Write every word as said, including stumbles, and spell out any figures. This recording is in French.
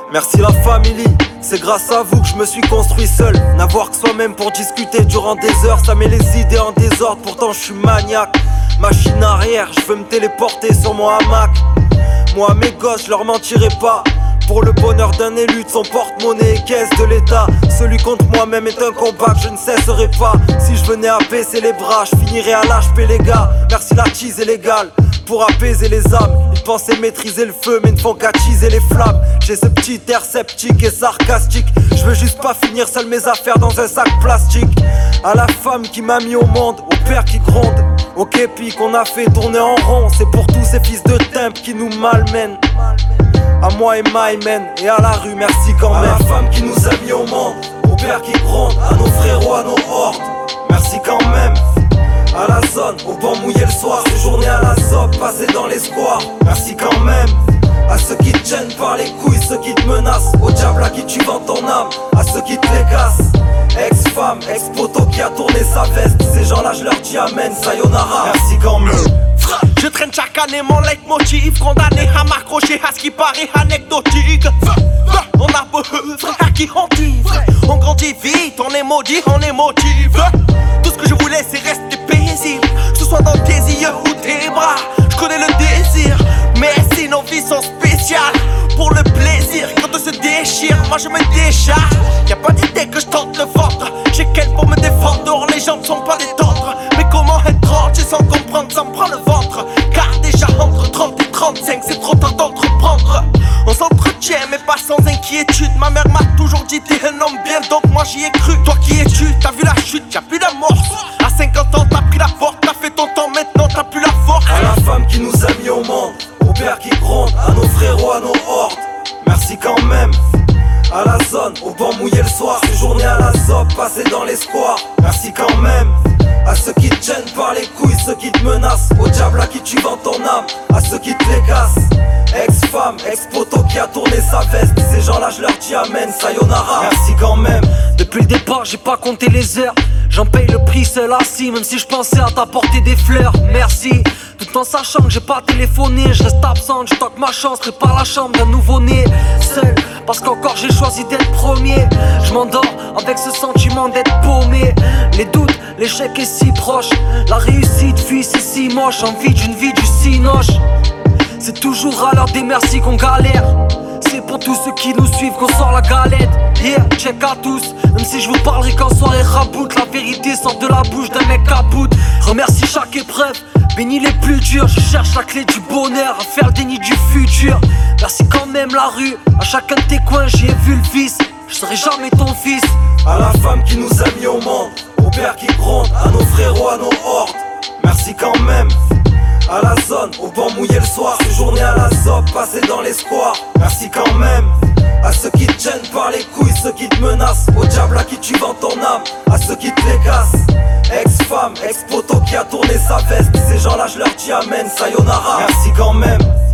Merci la famille, c'est grâce à vous que je me suis construit seul. N'avoir que soi-même pour discuter durant des heures, ça met les idées en désordre, pourtant je suis maniaque. Machine arrière, je veux me téléporter sur mon hamac. Moi mes gosses, je leur mentirai pas. Pour le bonheur d'un élu, de son porte-monnaie et caisse de l'État. Celui contre moi-même est un combat que je ne cesserai pas. Si je venais à baisser les bras, je finirais à l'H P les gars. Merci la cheese est légale pour apaiser les âmes. Ils pensaient maîtriser le feu mais ne font qu'attiser les flammes. J'ai ce petit air sceptique et sarcastique. Je veux juste pas finir seul mes affaires dans un sac plastique. À la femme qui m'a mis au monde, au père qui gronde, au képi qu'on a fait tourner en rond. C'est pour tous ces fils de timp qui nous malmènent. À moi et my men, et à la rue, merci quand même. À la femme qui nous a mis au monde, au père qui gronde, à nos frérots, à nos hordes, merci quand même. À la zone, au banc mouillé le soir, ces journées à la zob, passées dans les squares, merci quand même. À ceux qui te gênent par les couilles, ceux qui te menacent, au diable à qui tu vends ton âme, à ceux qui te les cassent. Ex-femme, ex-poto qui a tourné sa veste, ces gens-là je leur dis amen, sayonara, merci quand même. Je traîne chaque année mon leitmotiv, condamné à m'accrocher à ce qui paraît anecdotique. On a beau à qui on dit, on grandit vite, on est maudit, on est motive. Tout ce que je voulais c'est rester paisible, que ce soit dans tes yeux ou tes bras. Je connais le désir, mais si nos vies sont spéciales, pour le plaisir, quand on se déchire, moi je me décharge. Y'a pas d'idée que je tente le ventre, j'ai qu'elle pour me défendre, dehors les gens ne sont pas des tendres. Mais comment être entier sans comprendre, ça me prend le ventre. Car déjà entre trente et trente-cinq, c'est trop tard d'entreprendre. On s'entretient mais pas sans inquiétude. Ma mère m'a toujours dit t'es un homme bien, donc moi j'y ai cru. Toi qui es-tu, t'as vu la chute, y'a plus d'amorce. À cinquante ans t'as pris la porte, t'as fait ton temps, maintenant t'as plus la force. À la femme qui nous a mis au monde, au père qui gronde, à nos frérots, à nos hordes, merci quand même. À la zone, au banc mouillé le soir, ces journées à la zob, passées dans les squares, merci quand même. À ceux qui te gênent par les couilles, ceux qui te menacent, au diable à qui tu vends ton âme, à ceux qui te les cassent. Ex-femme, ex-poto qui a tourné sa veste, ces gens-là je leur dis amen, sayonara, merci quand même. Depuis le départ j'ai pas compté les heures, j'en paye le prix seul assis, même si je pensais à t'apporter des fleurs, merci. Tout en sachant que j'ai pas téléphoné, je reste absent, je tente ma chance, prépare la chambre d'un nouveau-né. Seul, parce qu'encore j'ai choisi d'être premier. Je m'endors avec ce sentiment d'être paumé. Les doutes, l'échec est si proche, la réussite fuit, c'est si moche. Envie d'une vie du cinoche, c'est toujours à l'heure des merci qu'on galère. C'est pour tous ceux qui nous suivent qu'on sort la galette. Yeah, check à tous, même si je vous parlerai qu'en soirée rabout. La vérité sort de la bouche d'un mec à bout. Remercie chaque épreuve, bénis les plus durs. Je cherche la clé du bonheur, à faire le déni du futur. Merci quand même la rue, à chacun de tes coins j'y ai vu le vice. Je serai jamais ton fils. À la femme qui nous a mis au monde, au père qui gronde, à nos frérots, à nos hordes, merci quand même. À la zone, au banc mouillé le soir, ces journées à la zob, passées dans les squares, merci quand même. À ceux qui te gênent par les couilles, ceux qui te menacent, au diable à qui tu vends ton âme, à ceux qui te les cassent. Ex-femme, ex-poto qui a tourné sa veste, ces gens-là je leur dis amen, sayonara, merci quand même.